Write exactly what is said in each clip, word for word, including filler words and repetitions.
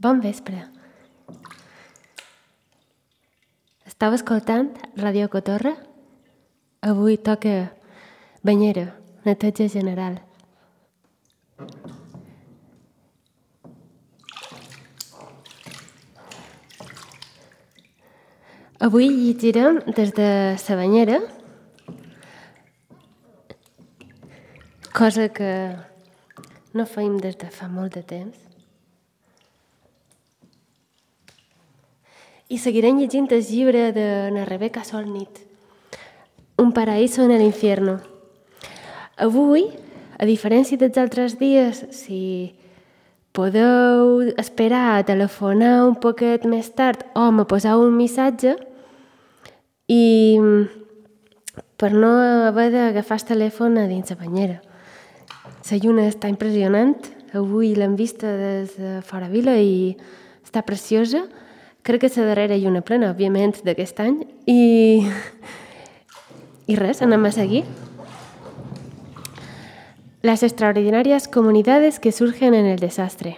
Bon vespre. Estau escoltant Ràdio Cotorra? Avui toca banyera, neteja general. Avui llegirem des de la banyera, cosa que no feim des de fa molt de temps. I seguirem llegint el llibre de na Rebecca Solnit, Un paraíso en el infierno. Avui, a diferència dels altres dies, si podeu esperar a telefonar un poquet més tard o me poseu un missatge, i per no haver d'agafar el telèfon a dins la banyera. La lluna està impressionant, avui l'hem vista des de fora vila i està preciosa. Crec que és la darrera lluna plena, òbviament, d'aquest any. I, i res, anem a seguir. Las extraordinarias comunidades que surgen en el desastre.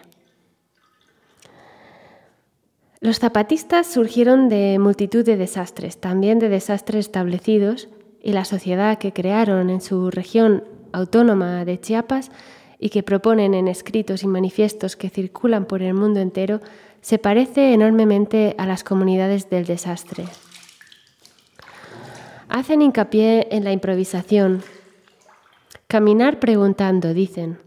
Los zapatistas surgieron de multitud de desastres, también de desastres establecidos, y la sociedad que crearon en su región autónoma de Chiapas y que proponen en escritos y manifiestos que circulan por el mundo entero, se parece enormemente a las comunidades del desastre. Hacen hincapié en la improvisación. Caminar preguntando, dicen.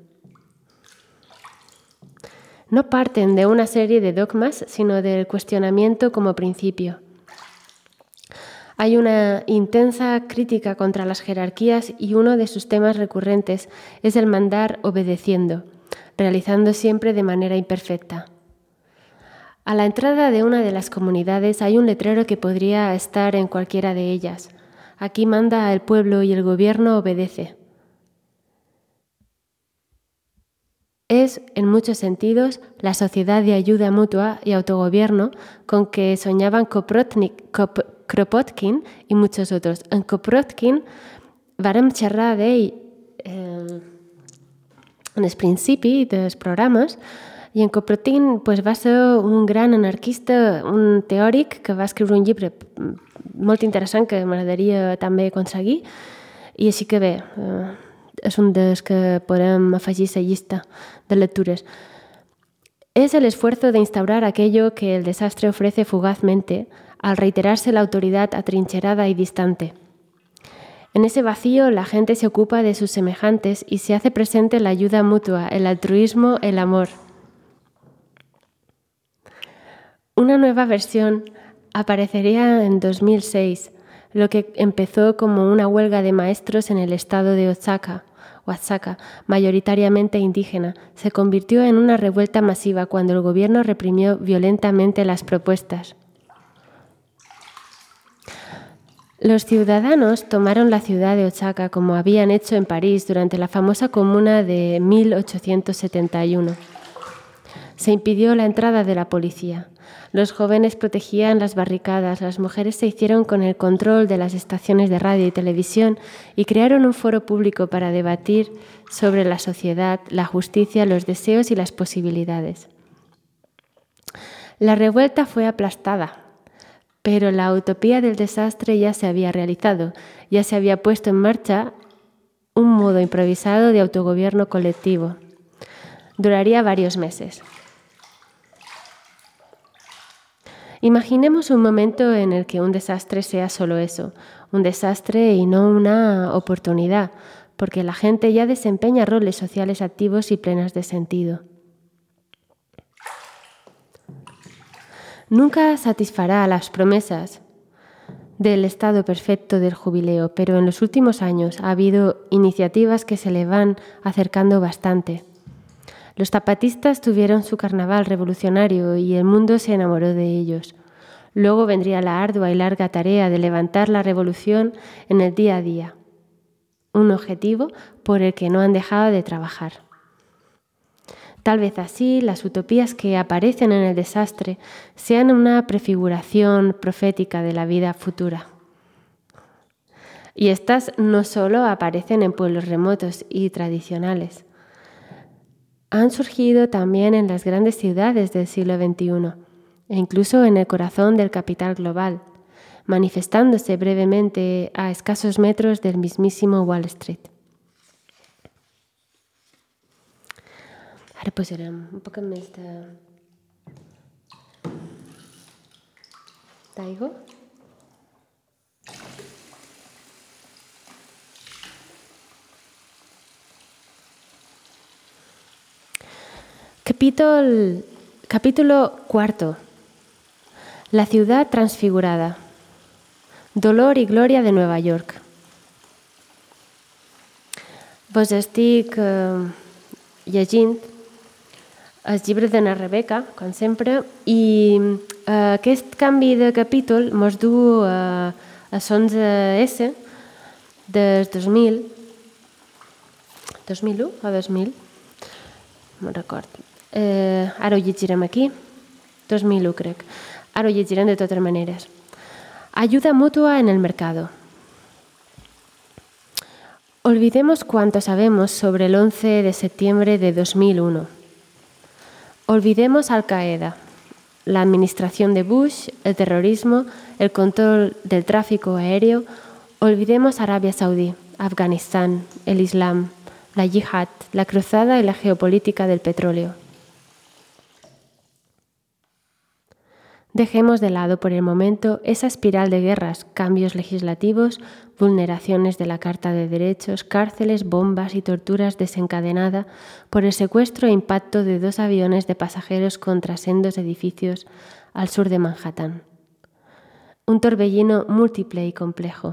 No parten de una serie de dogmas, sino del cuestionamiento como principio. Hay una intensa crítica contra las jerarquías y uno de sus temas recurrentes es el mandar obedeciendo, realizando siempre de manera imperfecta. A la entrada de una de las comunidades hay un letrero que podría estar en cualquiera de ellas. Aquí manda el pueblo y el gobierno obedece. Es, en muchos sentidos, la sociedad de ayuda mutua y autogobierno con que soñaban Koprotnik, Kop, Kropotkin i muchos otros. En Kropotkin vàrem xerrar d'ell eh, en el principi dels programes, i en Kropotkin pues, va ser un gran anarquista, un teòric que va escriure un llibre molt interessant que m'agradaria també aconseguir, i així que bé, eh, és un dels que podem afegir a la llista de lectures. Es el esfuerzo de instaurar aquello que el desastre ofrece fugazmente al reiterarse la autoridad atrincherada y distante. En ese vacío la gente se ocupa de sus semejantes y se hace presente la ayuda mutua, el altruismo, el amor. Una nueva versión aparecería en dos mil seis, lo que empezó como una huelga de maestros en el estado de Oaxaca, Oaxaca, mayoritariamente indígena, se convirtió en una revuelta masiva cuando el gobierno reprimió violentamente las propuestas. Los ciudadanos tomaron la ciudad de Oaxaca como habían hecho en París durante la famosa Comuna de mil ochocientos setenta y uno. Se impidió la entrada de la policía. Los jóvenes protegían las barricadas, las mujeres se hicieron con el control de las estaciones de radio y televisión y crearon un foro público para debatir sobre la sociedad, la justicia, los deseos y las posibilidades. La revuelta fue aplastada, pero la utopía del desastre ya se había realizado, ya se había puesto en marcha un modo improvisado de autogobierno colectivo. Duraría varios meses. Imaginemos un momento en el que un desastre sea solo eso, un desastre y no una oportunidad, porque la gente ya desempeña roles sociales activos y plenos de sentido. Nunca satisfará las promesas del estado perfecto del jubileo, pero en los últimos años ha habido iniciativas que se le van acercando bastante. Los zapatistas tuvieron su carnaval revolucionario y el mundo se enamoró de ellos. Luego vendría la ardua y larga tarea de levantar la revolución en el día a día, un objetivo por el que no han dejado de trabajar. Tal vez así las utopías que aparecen en el desastre sean una prefiguración profética de la vida futura. Y estas no solo aparecen en pueblos remotos y tradicionales. han surgido también en las grandes ciudades del siglo veintiuno e incluso en el corazón del capital global, manifestándose brevemente a escasos metros del mismísimo Wall Street. Ara posarem un poc més de... d'aigua. Capítol, capítulo cuarto. La ciudad transfigurada. Dolor y gloria de Nueva York. Vos estic eh, llegint el llibre de na Rebeca, com sempre, i eh, aquest canvi de capítol mos du a, a l'onze esse del dos mil, dos mil u o dos mil? No record. Eh, ara ho llegirem aquí. dos mil u, crec. Ara ho llegirem de totes maneres. Ayuda mutua en el mercado. Olvidemos cuánto sabemos sobre el once de septiembre de dos mil uno. Olvidemos Al Qaeda, la administración de Bush, el terrorismo, el control del tráfico aéreo. Olvidemos Arabia Saudí, Afganistán, el Islam, la yihad, la cruzada y la geopolítica del petróleo. Dejemos de lado por el momento esa espiral de guerras, cambios legislativos, vulneraciones de la Carta de Derechos, cárceles, bombas y torturas desencadenada por el secuestro e impacto de dos aviones de pasajeros contra sendos edificios al sur de Manhattan. Un torbellino múltiple y complejo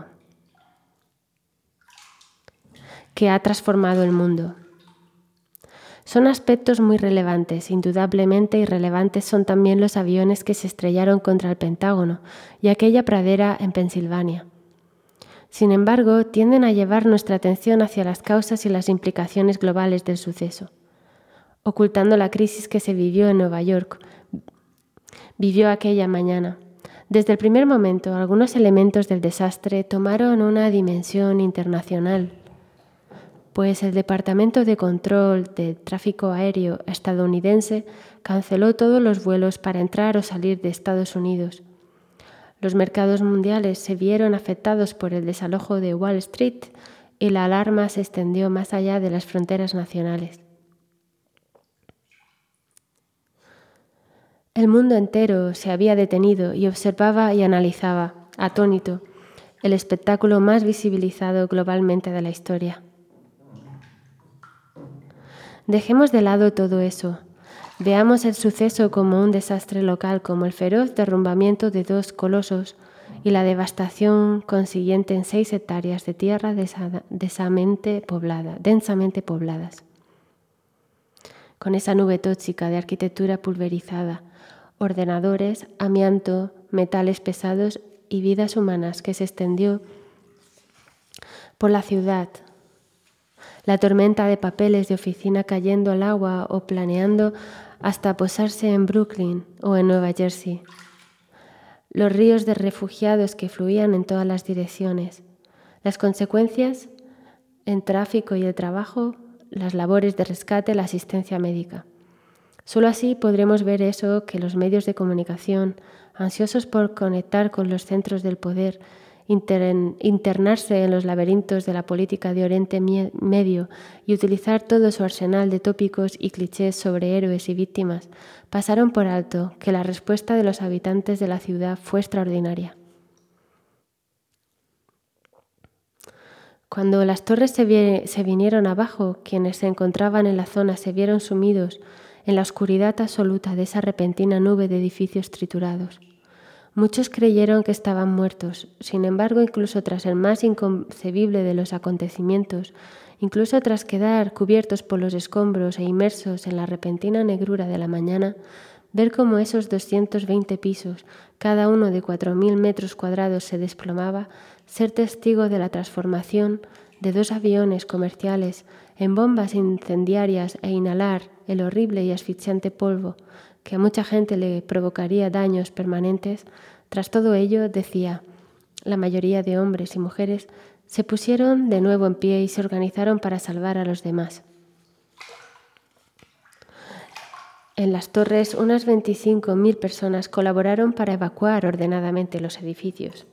que ha transformado el mundo. Son aspectos muy relevantes. Indudablemente irrelevantes son también los aviones que se estrellaron contra el Pentágono y aquella pradera en Pensilvania. Sin embargo, tienden a llevar nuestra atención hacia las causas y las implicaciones globales del suceso, ocultando la crisis que se vivió en Nueva York, vivió aquella mañana. Desde el primer momento, algunos elementos del desastre tomaron una dimensión internacional, pues el Departamento de Control del Tráfico Aéreo estadounidense canceló todos los vuelos para entrar o salir de Estados Unidos. Los mercados mundiales se vieron afectados por el desalojo de Wall Street y la alarma se extendió más allá de las fronteras nacionales. El mundo entero se había detenido y observaba y analizaba, atónito, el espectáculo más visibilizado globalmente de la historia. Dejemos de lado todo eso. Veamos el suceso como un desastre local, como el feroz derrumbamiento de dos colosos y la devastación consiguiente en seis hectáreas de tierra densamente poblada, densamente pobladas. Con esa nube tóxica de arquitectura pulverizada, ordenadores, amianto, metales pesados y vidas humanas que se extendió por la ciudad. La tormenta de papeles de oficina cayendo al agua o planeando hasta posarse en Brooklyn o en Nueva Jersey. Los ríos de refugiados que fluían en todas las direcciones. Las consecuencias en tráfico y el trabajo, las labores de rescate, la asistencia médica. Solo así podremos ver eso que los medios de comunicación, ansiosos por conectar con los centros del poder, internarse en los laberintos de la política de Oriente Medio y utilizar todo su arsenal de tópicos y clichés sobre héroes y víctimas, pasaron por alto que la respuesta de los habitantes de la ciudad fue extraordinaria. Cuando las torres se, vi- se vinieron abajo, quienes se encontraban en la zona se vieron sumidos en la oscuridad absoluta de esa repentina nube de edificios triturados. Muchos creyeron que estaban muertos. Sin embargo, incluso tras el más inconcebible de los acontecimientos, incluso tras quedar cubiertos por los escombros e inmersos en la repentina negrura de la mañana, ver cómo esos doscientos veinte pisos, cada uno de cuatro mil metros cuadrados, se desplomaba, ser testigo de la transformación de dos aviones comerciales en bombas incendiarias e inhalar el horrible y asfixiante polvo que a mucha gente le provocaría daños permanentes, tras todo ello, decía, la mayoría de hombres y mujeres se pusieron de nuevo en pie y se organizaron para salvar a los demás. En las torres, unas veinticinco mil personas colaboraron para evacuar ordenadamente los edificios.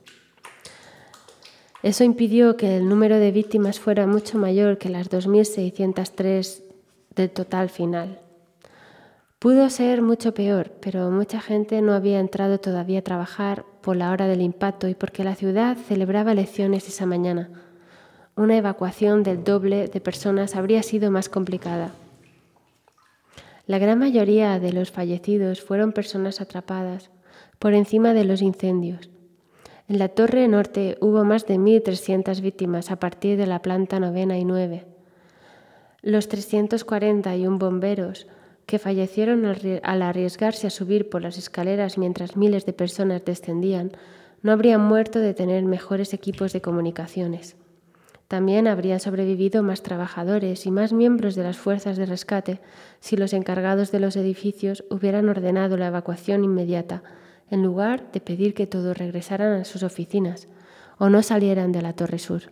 Eso impidió que el número de víctimas fuera mucho mayor que las dos mil seiscientas tres del total final. Pudo ser mucho peor, pero mucha gente no había entrado todavía a trabajar por la hora del impacto y porque la ciudad celebraba elecciones esa mañana. Una evacuación del doble de personas habría sido más complicada. La gran mayoría de los fallecidos fueron personas atrapadas por encima de los incendios. En la torre norte hubo más de mil trescientas víctimas a partir de la planta novena y nueve. Los trescientos cuarenta y uno bomberos que fallecieron al arriesgarse a subir por las escaleras mientras miles de personas descendían no habrían muerto de tener mejores equipos de comunicaciones. También habrían sobrevivido más trabajadores y más miembros de las fuerzas de rescate si los encargados de los edificios hubieran ordenado la evacuación inmediata, en lugar de pedir que todos regresaran a sus oficinas o no salieran de la Torre Sur.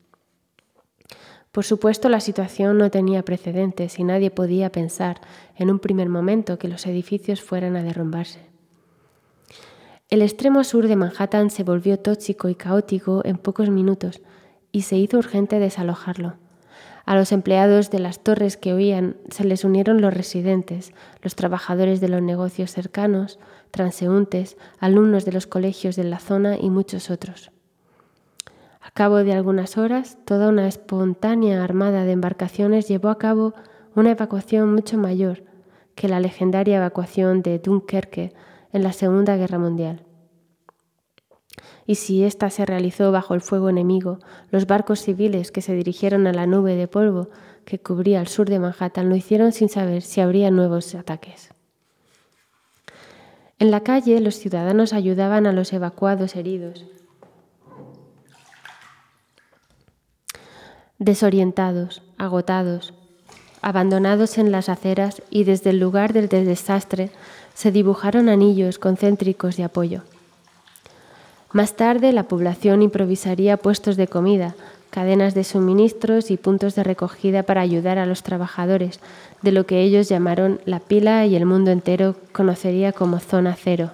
Por supuesto, la situación no tenía precedentes y nadie podía pensar en un primer momento que los edificios fueran a derrumbarse. El extremo sur de Manhattan se volvió tóxico y caótico en pocos minutos y se hizo urgente desalojarlo. A los empleados de las torres que huían se les unieron los residentes, los trabajadores de los negocios cercanos, transeúntes, alumnos de los colegios de la zona y muchos otros. A cabo de algunas horas, toda una espontánea armada de embarcaciones llevó a cabo una evacuación mucho mayor que la legendaria evacuación de Dunkerque en la Segunda Guerra Mundial. Y si ésta se realizó bajo el fuego enemigo, los barcos civiles que se dirigieron a la nube de polvo que cubría el sur de Manhattan lo hicieron sin saber si habría nuevos ataques. En la calle, los ciudadanos ayudaban a los evacuados heridos. Desorientados, agotados, abandonados en las aceras y desde el lugar del desastre se dibujaron anillos concéntricos de apoyo. Más tarde, la población improvisaría puestos de comida, cadenas de suministros y puntos de recogida para ayudar a los trabajadores de lo que ellos llamaron la pila y el mundo entero conocería como Zona Cero.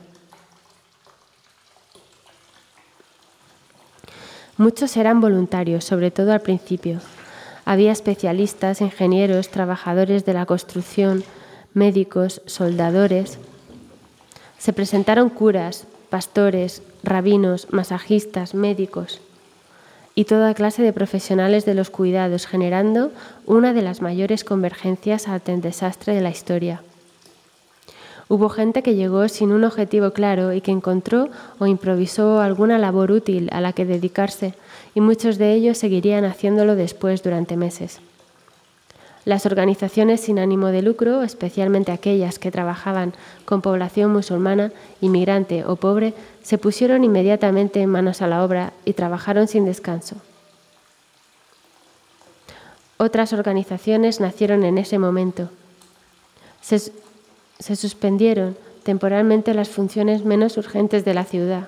Muchos eran voluntarios, sobre todo al principio. Había especialistas, ingenieros, trabajadores de la construcción, médicos, soldadores. Se presentaron curas, pastores, rabinos, masajistas, médicos y toda clase de profesionales de los cuidados, generando una de las mayores convergencias ante el desastre de la historia. Hubo gente que llegó sin un objetivo claro y que encontró o improvisó alguna labor útil a la que dedicarse, y muchos de ellos seguirían haciéndolo después durante meses. Las organizaciones sin ánimo de lucro, especialmente aquellas que trabajaban con población musulmana, inmigrante o pobre, se pusieron inmediatamente manos a la obra y trabajaron sin descanso. Otras organizaciones nacieron en ese momento. Se, se suspendieron temporalmente las funciones menos urgentes de la ciudad.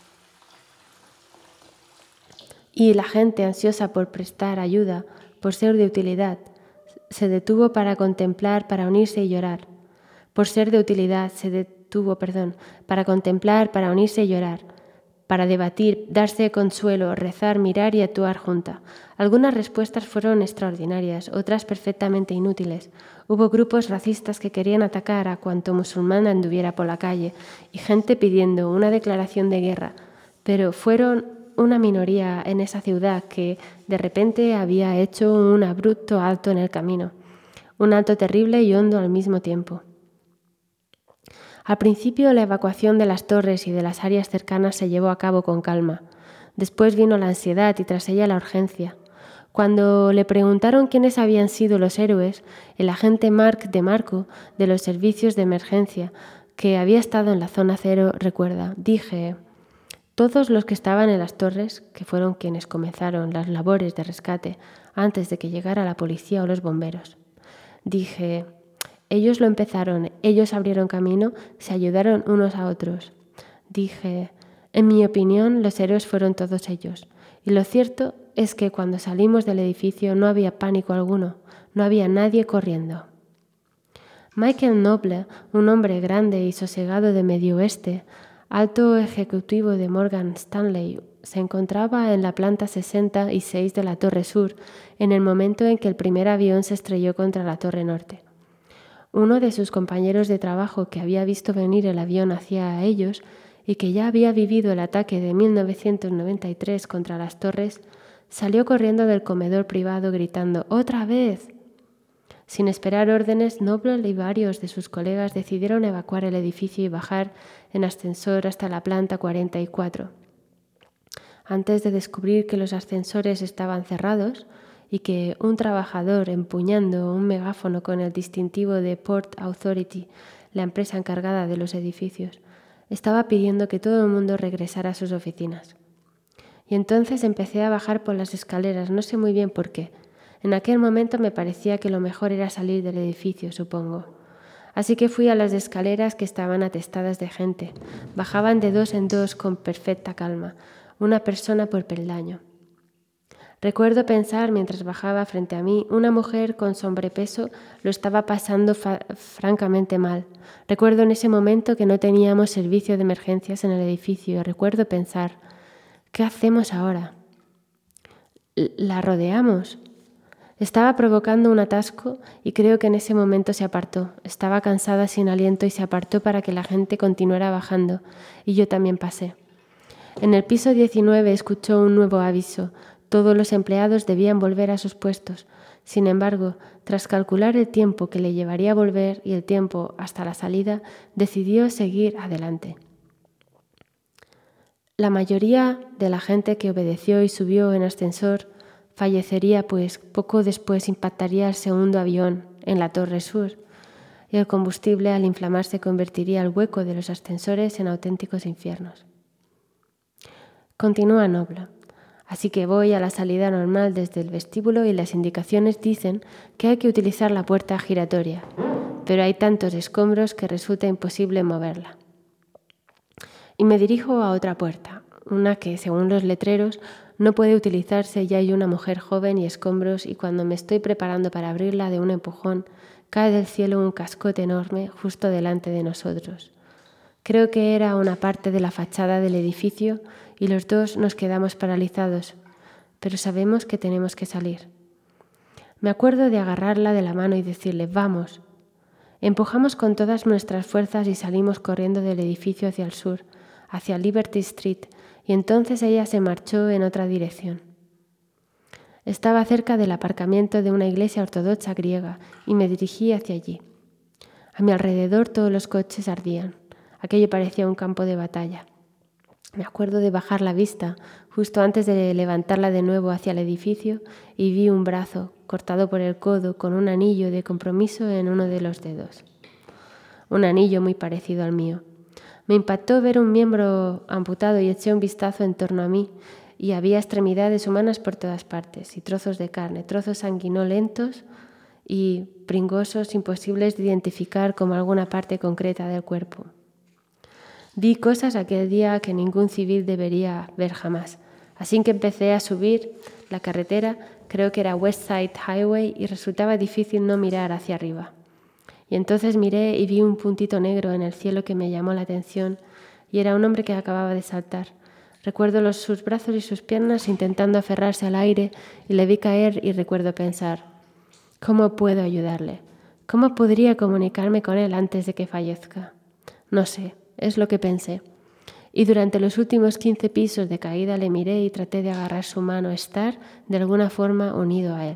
Y la gente ansiosa por prestar ayuda, por ser de utilidad, se detuvo para contemplar, para unirse y llorar. Por ser de utilidad, se detuvo, perdón, para contemplar, para unirse y llorar, para debatir, darse consuelo, rezar, mirar y actuar junta. Algunas respuestas fueron extraordinarias, otras perfectamente inútiles. Hubo grupos racistas que querían atacar a cuanto musulmán anduviera por la calle y gente pidiendo una declaración de guerra, pero fueron una minoría en esa ciudad que de repente había hecho un abrupto alto en el camino, un alto terrible y hondo al mismo tiempo. Al principio la evacuación de las torres y de las áreas cercanas se llevó a cabo con calma. Después vino la ansiedad y tras ella la urgencia. Cuando le preguntaron quiénes habían sido los héroes, el agente Mark DeMarco de los servicios de emergencia, que había estado en la zona cero, recuerda, dije: todos los que estaban en las torres, que fueron quienes comenzaron las labores de rescate antes de que llegara la policía o los bomberos. Dije, ellos lo empezaron, ellos abrieron camino, se ayudaron unos a otros. Dije, en mi opinión, los héroes fueron todos ellos. Y lo cierto es que cuando salimos del edificio no había pánico alguno, no había nadie corriendo. Michael Noble, un hombre grande y sosegado de Medio Oeste, alto ejecutivo de Morgan Stanley, se encontraba en la planta sesenta y seis de la Torre Sur en el momento en que el primer avión se estrelló contra la Torre Norte. Uno de sus compañeros de trabajo, que había visto venir el avión hacia ellos y que ya había vivido el ataque de mil novecientos noventa y tres contra las torres, salió corriendo del comedor privado gritando «¡Otra vez!». Sin esperar órdenes, Noble y varios de sus colegas decidieron evacuar el edificio y bajar en ascensor hasta la planta cuarenta y cuatro. Antes de descubrir que los ascensores estaban cerrados y que un trabajador empuñando un megáfono con el distintivo de Port Authority, la empresa encargada de los edificios, estaba pidiendo que todo el mundo regresara a sus oficinas. Y entonces empecé a bajar por las escaleras, no sé muy bien por qué. En aquel momento me parecía que lo mejor era salir del edificio, supongo. Así que fui a las escaleras que estaban atestadas de gente. Bajaban de dos en dos con perfecta calma, una persona por peldaño. Recuerdo pensar, mientras bajaba frente a mí, una mujer con sobrepeso lo estaba pasando fa- francamente mal. Recuerdo en ese momento que no teníamos servicio de emergencias en el edificio. Recuerdo pensar, ¿qué hacemos ahora? ¿La rodeamos? Estaba provocando un atasco y creo que en ese momento se apartó. Estaba cansada, sin aliento, y se apartó para que la gente continuara bajando, y yo también pasé. En el piso diecinueve escuchó un nuevo aviso. Todos los empleados debían volver a sus puestos. Sin embargo, tras calcular el tiempo que le llevaría a volver y el tiempo hasta la salida, decidió seguir adelante. La mayoría de la gente que obedeció y subió en ascensor fallecería, pues poco después impactaría el segundo avión en la Torre Sur y el combustible, al inflamarse, convertiría el hueco de los ascensores en auténticos infiernos. Continúa Noble. Así que voy a la salida normal desde el vestíbulo y las indicaciones dicen que hay que utilizar la puerta giratoria, pero hay tantos escombros que resulta imposible moverla. Y me dirijo a otra puerta, una que, según los letreros, no puede utilizarse. Ya hay una mujer joven y escombros, y cuando me estoy preparando para abrirla de un empujón, cae del cielo un cascote enorme justo delante de nosotros. Creo que era una parte de la fachada del edificio y los dos nos quedamos paralizados, pero sabemos que tenemos que salir. Me acuerdo de agarrarla de la mano y decirle «¡Vamos!». Empujamos con todas nuestras fuerzas y salimos corriendo del edificio hacia el sur, hacia Liberty Street, y entonces ella se marchó en otra dirección. Estaba cerca del aparcamiento de una iglesia ortodoxa griega y me dirigí hacia allí. A mi alrededor todos los coches ardían. Aquello parecía un campo de batalla. Me acuerdo de bajar la vista justo antes de levantarla de nuevo hacia el edificio y vi un brazo cortado por el codo con un anillo de compromiso en uno de los dedos. Un anillo muy parecido al mío. Me impactó ver un miembro amputado y eché un vistazo en torno a mí y había extremidades humanas por todas partes y trozos de carne, trozos sanguinolentos y pringosos imposibles de identificar como alguna parte concreta del cuerpo. Vi cosas aquel día que ningún civil debería ver jamás. Así que empecé a subir la carretera, creo que era West Side Highway, y resultaba difícil no mirar hacia arriba. Y entonces miré y vi un puntito negro en el cielo que me llamó la atención, y era un hombre que acababa de saltar. Recuerdo los, sus brazos y sus piernas intentando aferrarse al aire, y le vi caer y recuerdo pensar, ¿cómo puedo ayudarle? ¿Cómo podría comunicarme con él antes de que fallezca? No sé, es lo que pensé. Y durante los últimos quince pisos de caída le miré y traté de agarrar su mano, estar de alguna forma unido a él.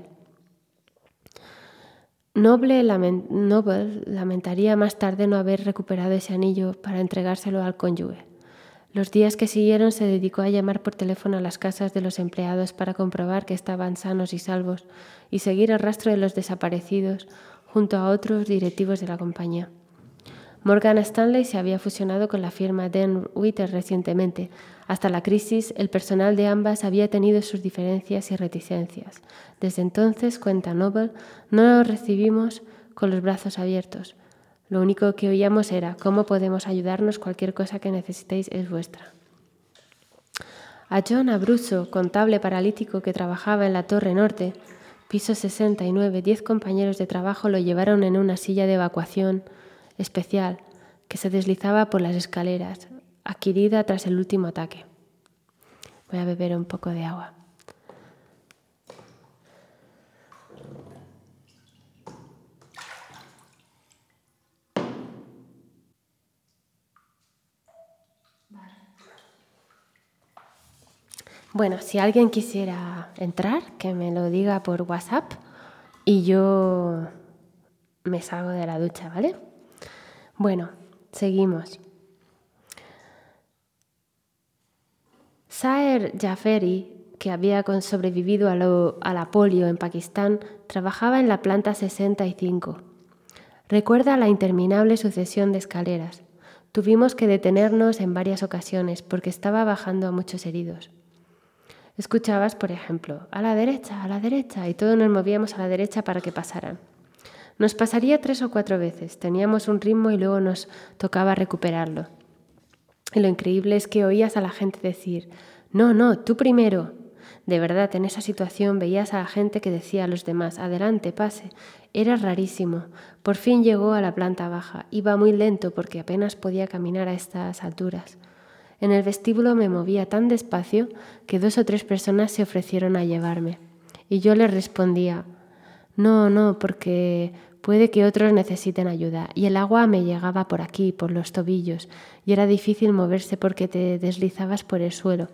Noble, lament- Noble lamentaría más tarde no haber recuperado ese anillo para entregárselo al cónyuge. Los días que siguieron se dedicó a llamar por teléfono a las casas de los empleados para comprobar que estaban sanos y salvos y seguir el rastro de los desaparecidos junto a otros directivos de la compañía. Morgan Stanley se había fusionado con la firma Dan Witter recientemente. Hasta la crisis, el personal de ambas había tenido sus diferencias y reticencias. Desde entonces, cuenta Noble, no nos recibimos con los brazos abiertos. Lo único que oíamos era, ¿cómo podemos ayudarnos? Cualquier cosa que necesitéis es vuestra. A John Abruzzo, contable paralítico que trabajaba en la Torre Norte, Piso sesenta y nueve, diez compañeros de trabajo lo llevaron en una silla de evacuación especial que se deslizaba por las escaleras, adquirida tras el último ataque. Voy a beber un poco de agua. Bueno, si alguien quisiera entrar, que me lo diga por WhatsApp y yo me salgo de la ducha, ¿vale? Bueno, seguimos. Saer Jaferi, que había sobrevivido a, lo, a la polio en Pakistán, trabajaba en la planta sesenta y cinco. Recuerda la interminable sucesión de escaleras. Tuvimos que detenernos en varias ocasiones porque estaba bajando a muchos heridos. Escuchabas, por ejemplo, a la derecha, a la derecha, y todos nos movíamos a la derecha para que pasaran. Nos pasaría tres o cuatro veces, teníamos un ritmo y luego nos tocaba recuperarlo. Y lo increíble es que oías a la gente decir, no, no, tú primero. De verdad, en esa situación veías a la gente que decía a los demás, adelante, pase. Era rarísimo. Por fin llegó a la planta baja. Iba muy lento porque apenas podía caminar a estas alturas. En el vestíbulo me movía tan despacio que dos o tres personas se ofrecieron a llevarme. Y yo les respondía, no, no, porque puede que otros necesiten ayuda. Y el agua me llegaba por aquí, por los tobillos, y era difícil moverse porque te deslizabas por el suelo.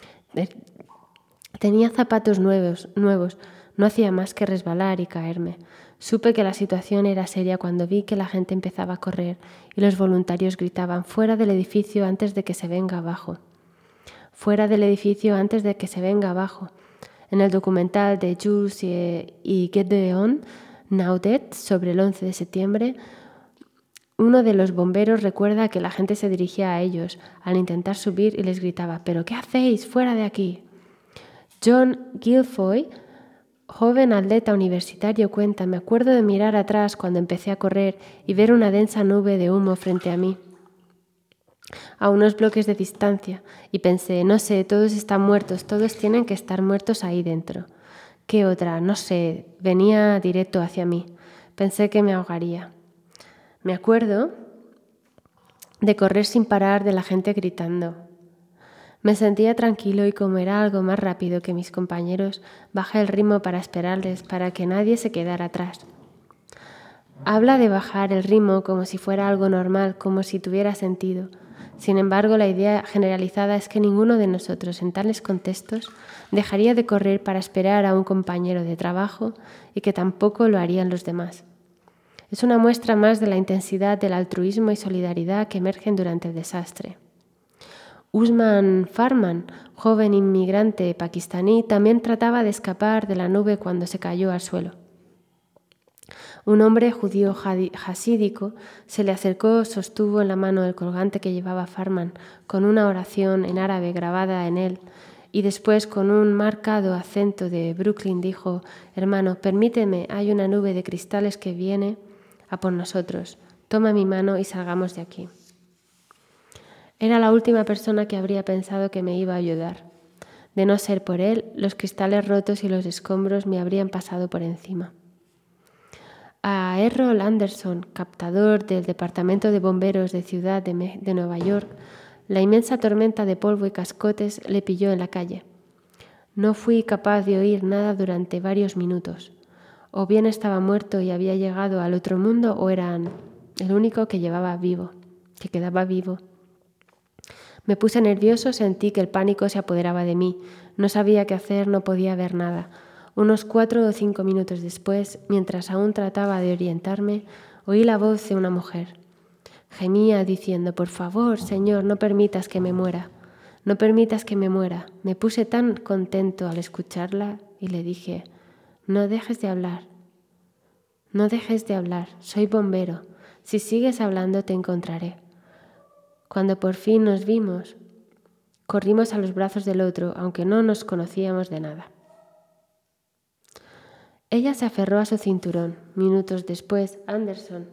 Tenía zapatos nuevos, nuevos, no hacía más que resbalar y caerme. Supe que la situación era seria cuando vi que la gente empezaba a correr y los voluntarios gritaban fuera del edificio antes de que se venga abajo. Fuera del edificio antes de que se venga abajo. En el documental de Jules y Gedeon Naudet sobre el once de septiembre, uno de los bomberos recuerda que la gente se dirigía a ellos al intentar subir y les gritaba «¿Pero qué hacéis? ¡Fuera de aquí!». John Guilfoyle, joven atleta universitario, cuenta, me acuerdo de mirar atrás cuando empecé a correr y ver una densa nube de humo frente a mí, a unos bloques de distancia, y pensé, no sé, todos están muertos, todos tienen que estar muertos ahí dentro. ¿Qué otra? No sé, venía directo hacia mí. Pensé que me ahogaría. Me acuerdo de correr sin parar, de la gente gritando. Me sentía tranquilo y como era algo más rápido que mis compañeros, bajé el ritmo para esperarles, para que nadie se quedara atrás. Habla de bajar el ritmo como si fuera algo normal, como si tuviera sentido. Sin embargo, la idea generalizada es que ninguno de nosotros en tales contextos dejaría de correr para esperar a un compañero de trabajo y que tampoco lo harían los demás. Es una muestra más de la intensidad del altruismo y solidaridad que emergen durante el desastre. Usman Farman, joven inmigrante pakistaní, también trataba de escapar de la nube cuando se cayó al suelo. Un hombre judío hasídico se le acercó, sostuvo en la mano el colgante que llevaba Farman, con una oración en árabe grabada en él, y después con un marcado acento de Brooklyn dijo, hermano, permíteme, hay una nube de cristales que viene a por nosotros. Toma mi mano y salgamos de aquí. Era la última persona que habría pensado que me iba a ayudar. De no ser por él, los cristales rotos y los escombros me habrían pasado por encima. A Errol Anderson, captador del Departamento de Bomberos de Ciudad de, Me- de Nueva York, la inmensa tormenta de polvo y cascotes le pilló en la calle. No fui capaz de oír nada durante varios minutos. O bien estaba muerto y había llegado al otro mundo, o era el único que llevaba vivo, que quedaba vivo. Me puse nervioso, sentí que el pánico se apoderaba de mí. No sabía qué hacer, no podía ver nada. Unos cuatro o cinco minutos después, mientras aún trataba de orientarme, oí la voz de una mujer. Gemía diciendo, por favor, Señor, no permitas que me muera. No permitas que me muera. Me puse tan contento al escucharla y le dije, no dejes de hablar. No dejes de hablar. Soy bombero. Si sigues hablando te encontraré. Cuando por fin nos vimos, corrimos a los brazos del otro, aunque no nos conocíamos de nada. Ella se aferró a su cinturón. Minutos después, Anderson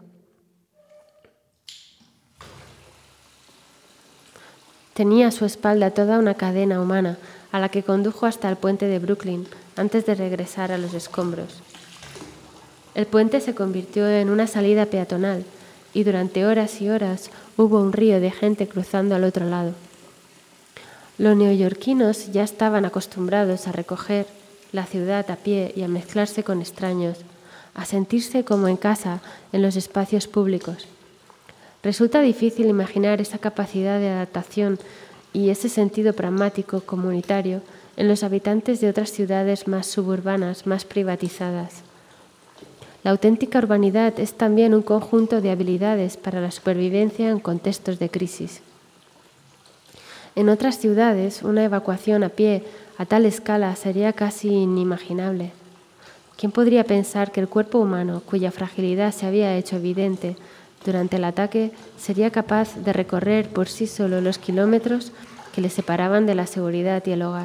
tenía a su espalda toda una cadena humana a la que condujo hasta el puente de Brooklyn, antes de regresar a los escombros. El puente se convirtió en una salida peatonal y durante horas y horas hubo un río de gente cruzando al otro lado. Los neoyorquinos ya estaban acostumbrados a recoger la ciudad a pie y a mezclarse con extraños, a sentirse como en casa en los espacios públicos. Resulta difícil imaginar esa capacidad de adaptación y ese sentido pragmático comunitario en los habitantes de otras ciudades más suburbanas, más privatizadas. La auténtica urbanidad es también un conjunto de habilidades para la supervivencia en contextos de crisis. En otras ciudades, una evacuación a pie a tal escala sería casi inimaginable. ¿Quién podría pensar que el cuerpo humano, cuya fragilidad se había hecho evidente durante el ataque, sería capaz de recorrer por sí solo los kilómetros que le separaban de la seguridad y el hogar?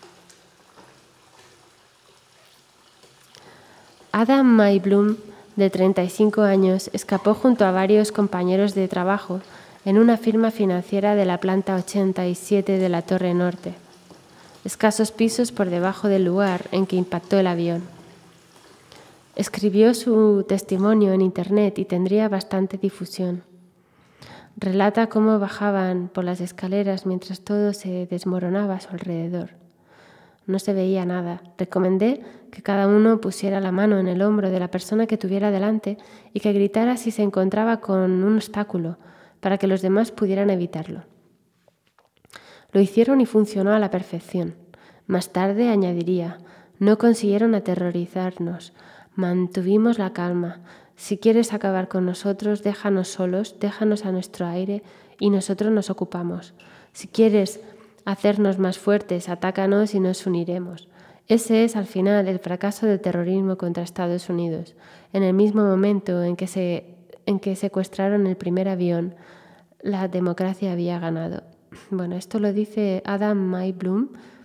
Adam Mayblum, de treinta y cinco años, escapó junto a varios compañeros de trabajo en una firma financiera de la planta ochenta y siete de la Torre Norte, escasos pisos por debajo del lugar en que impactó el avión. Escribió su testimonio en Internet y tendría bastante difusión. Relata cómo bajaban por las escaleras mientras todo se desmoronaba a su alrededor. No se veía nada. Recomendé que cada uno pusiera la mano en el hombro de la persona que tuviera delante y que gritara si se encontraba con un obstáculo, para que los demás pudieran evitarlo. Lo hicieron y funcionó a la perfección. Más tarde añadiría: no consiguieron aterrorizarnos, mantuvimos la calma. Si quieres acabar con nosotros, déjanos solos, déjanos a nuestro aire y nosotros nos ocupamos. Si quieres hacernos más fuertes, atácanos y nos uniremos. Ese es, al final, el fracaso del terrorismo contra Estados Unidos. En el mismo momento en que se, en que secuestraron el primer avión, la democracia había ganado. Bueno, esto lo dice Adam Mayblum,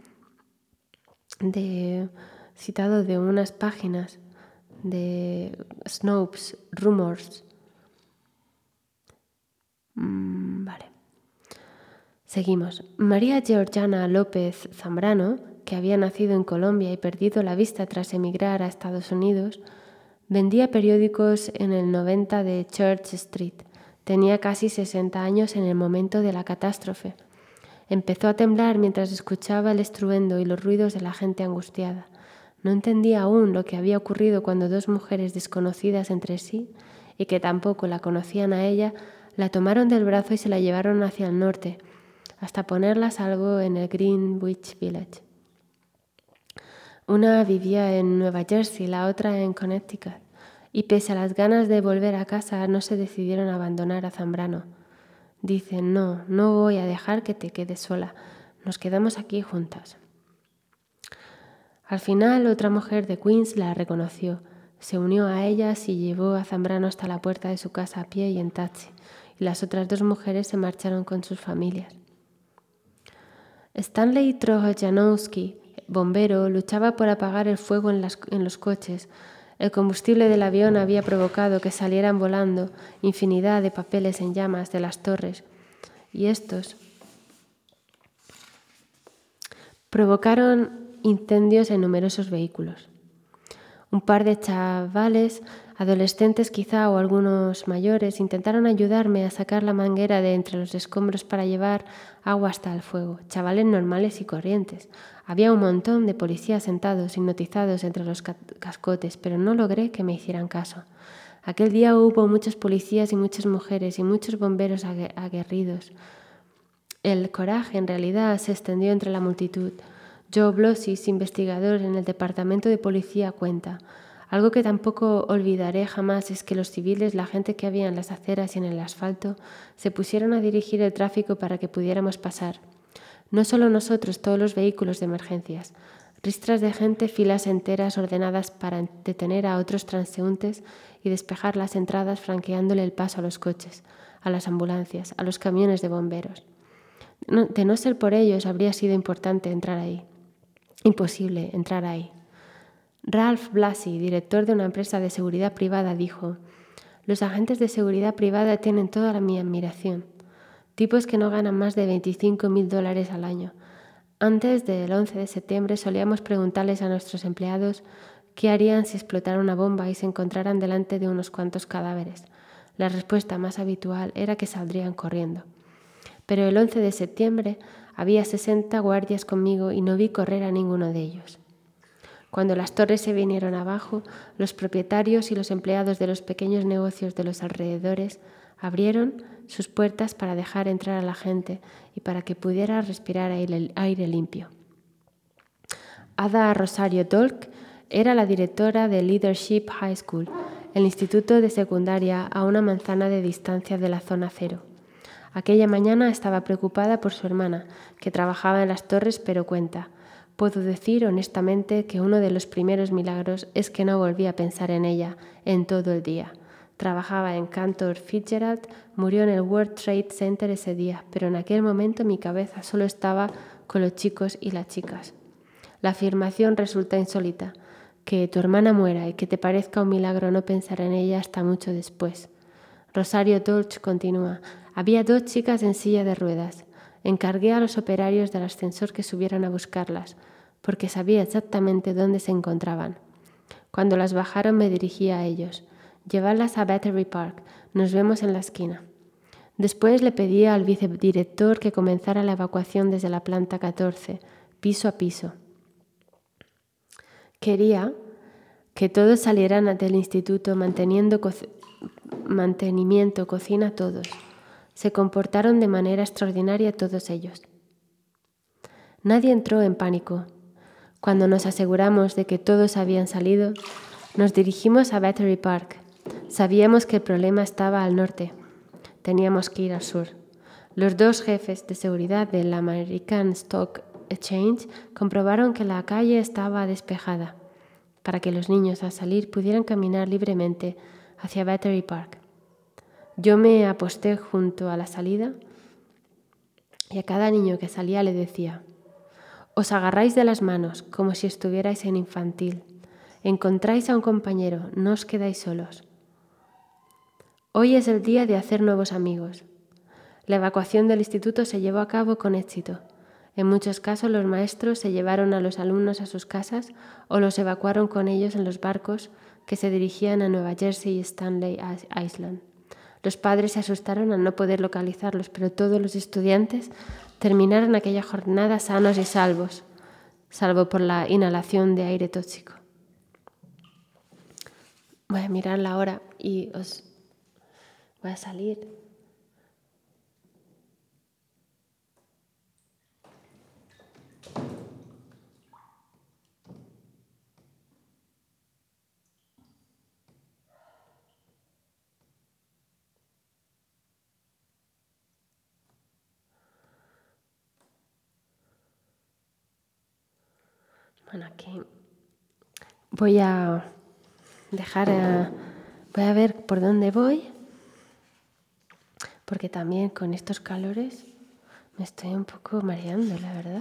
de, citado de unas páginas de Snopes, Rumors. Mm, vale. Seguimos. María Georgiana López Zambrano, que había nacido en Colombia y perdido la vista tras emigrar a Estados Unidos, vendía periódicos en el noventa de Church Street. Tenía casi sesenta años en el momento de la catástrofe. Empezó a temblar mientras escuchaba el estruendo y los ruidos de la gente angustiada. No entendía aún lo que había ocurrido cuando dos mujeres desconocidas entre sí, y que tampoco la conocían a ella, la tomaron del brazo y se la llevaron hacia el norte, hasta ponerla a salvo en el Greenwich Village. Una vivía en Nueva Jersey, la otra en Connecticut, y pese a las ganas de volver a casa no se decidieron a abandonar a Zambrano. Dicen: no, no voy a dejar que te quedes sola, nos quedamos aquí juntas. Al final, otra mujer de Queens la reconoció, se unió a ellas y llevó a Zambrano hasta la puerta de su casa a pie y en taxi, y las otras dos mujeres se marcharon con sus familias. Stanley Trojanowski, bombero, luchaba por apagar el fuego en, las, en los coches. El combustible del avión había provocado que salieran volando infinidad de papeles en llamas de las torres, y estos provocaron incendios en numerosos vehículos. Un par de chavales, adolescentes quizá o algunos mayores, intentaron ayudarme a sacar la manguera de entre los escombros para llevar agua hasta el fuego. Chavales normales y corrientes. Había un montón de policías sentados, hipnotizados entre los cascotes, pero no logré que me hicieran caso. Aquel día hubo muchos policías y muchas mujeres y muchos bomberos aguerridos. El coraje, en realidad, se extendió entre la multitud. Joe Blossis, investigador en el departamento de policía, cuenta: algo que tampoco olvidaré jamás es que los civiles, la gente que había en las aceras y en el asfalto, se pusieron a dirigir el tráfico para que pudiéramos pasar. No solo nosotros, todos los vehículos de emergencias. Ristras de gente, filas enteras ordenadas para detener a otros transeúntes y despejar las entradas, franqueándole el paso a los coches, a las ambulancias, a los camiones de bomberos. No, de no ser por ellos, habría sido importante entrar ahí. Imposible entrar ahí. Ralph Blasey, director de una empresa de seguridad privada, dijo: los agentes de seguridad privada tienen toda mi admiración. Tipos que no ganan más de veinticinco mil dólares al año. Antes del once de septiembre solíamos preguntarles a nuestros empleados qué harían si explotara una bomba y se encontraran delante de unos cuantos cadáveres. La respuesta más habitual era que saldrían corriendo. Pero el once de septiembre había sesenta guardias conmigo y no vi correr a ninguno de ellos. Cuando las torres se vinieron abajo, los propietarios y los empleados de los pequeños negocios de los alrededores abrieron sus puertas para dejar entrar a la gente y para que pudiera respirar aire, aire limpio. Ada Rosario Dolk era la directora de Leadership High School, el instituto de secundaria a una manzana de distancia de la zona cero. Aquella mañana estaba preocupada por su hermana, que trabajaba en las torres, pero cuenta: puedo decir honestamente que uno de los primeros milagros es que no volví a pensar en ella en todo el día. Trabajaba en Cantor Fitzgerald, murió en el World Trade Center ese día, pero en aquel momento mi cabeza solo estaba con los chicos y las chicas. La afirmación resulta insólita, que tu hermana muera y que te parezca un milagro no pensar en ella hasta mucho después. Rosario Dolch continúa: había dos chicas en silla de ruedas. Encargué a los operarios del ascensor que subieran a buscarlas, porque sabía exactamente dónde se encontraban. Cuando las bajaron me dirigí a ellos. Llevadlas a Battery Park. Nos vemos en la esquina. Después le pedí al vicedirector que comenzara la evacuación desde la planta catorce, piso a piso. Quería que todos salieran del instituto manteniendo co- mantenimiento, cocina, todos. Se comportaron de manera extraordinaria todos ellos. Nadie entró en pánico. Cuando nos aseguramos de que todos habían salido, nos dirigimos a Battery Park. Sabíamos que el problema estaba al norte. Teníamos que ir al sur. Los dos jefes de seguridad del American Stock Exchange comprobaron que la calle estaba despejada para que los niños al salir pudieran caminar libremente hacia Battery Park. Yo me aposté junto a la salida y a cada niño que salía le decía: os agarráis de las manos como si estuvierais en infantil. Encontráis a un compañero, no os quedáis solos. Hoy es el día de hacer nuevos amigos. La evacuación del instituto se llevó a cabo con éxito. En muchos casos los maestros se llevaron a los alumnos a sus casas o los evacuaron con ellos en los barcos que se dirigían a Nueva Jersey y Stanley Island. Los padres se asustaron al no poder localizarlos, pero todos los estudiantes terminaron aquella jornada sanos y salvos, salvo por la inhalación de aire tóxico. Voy a mirar la hora y os voy a salir. Bueno, aquí voy a dejar, a, voy a ver por dónde voy, porque también con estos calores me estoy un poco mareando, la verdad.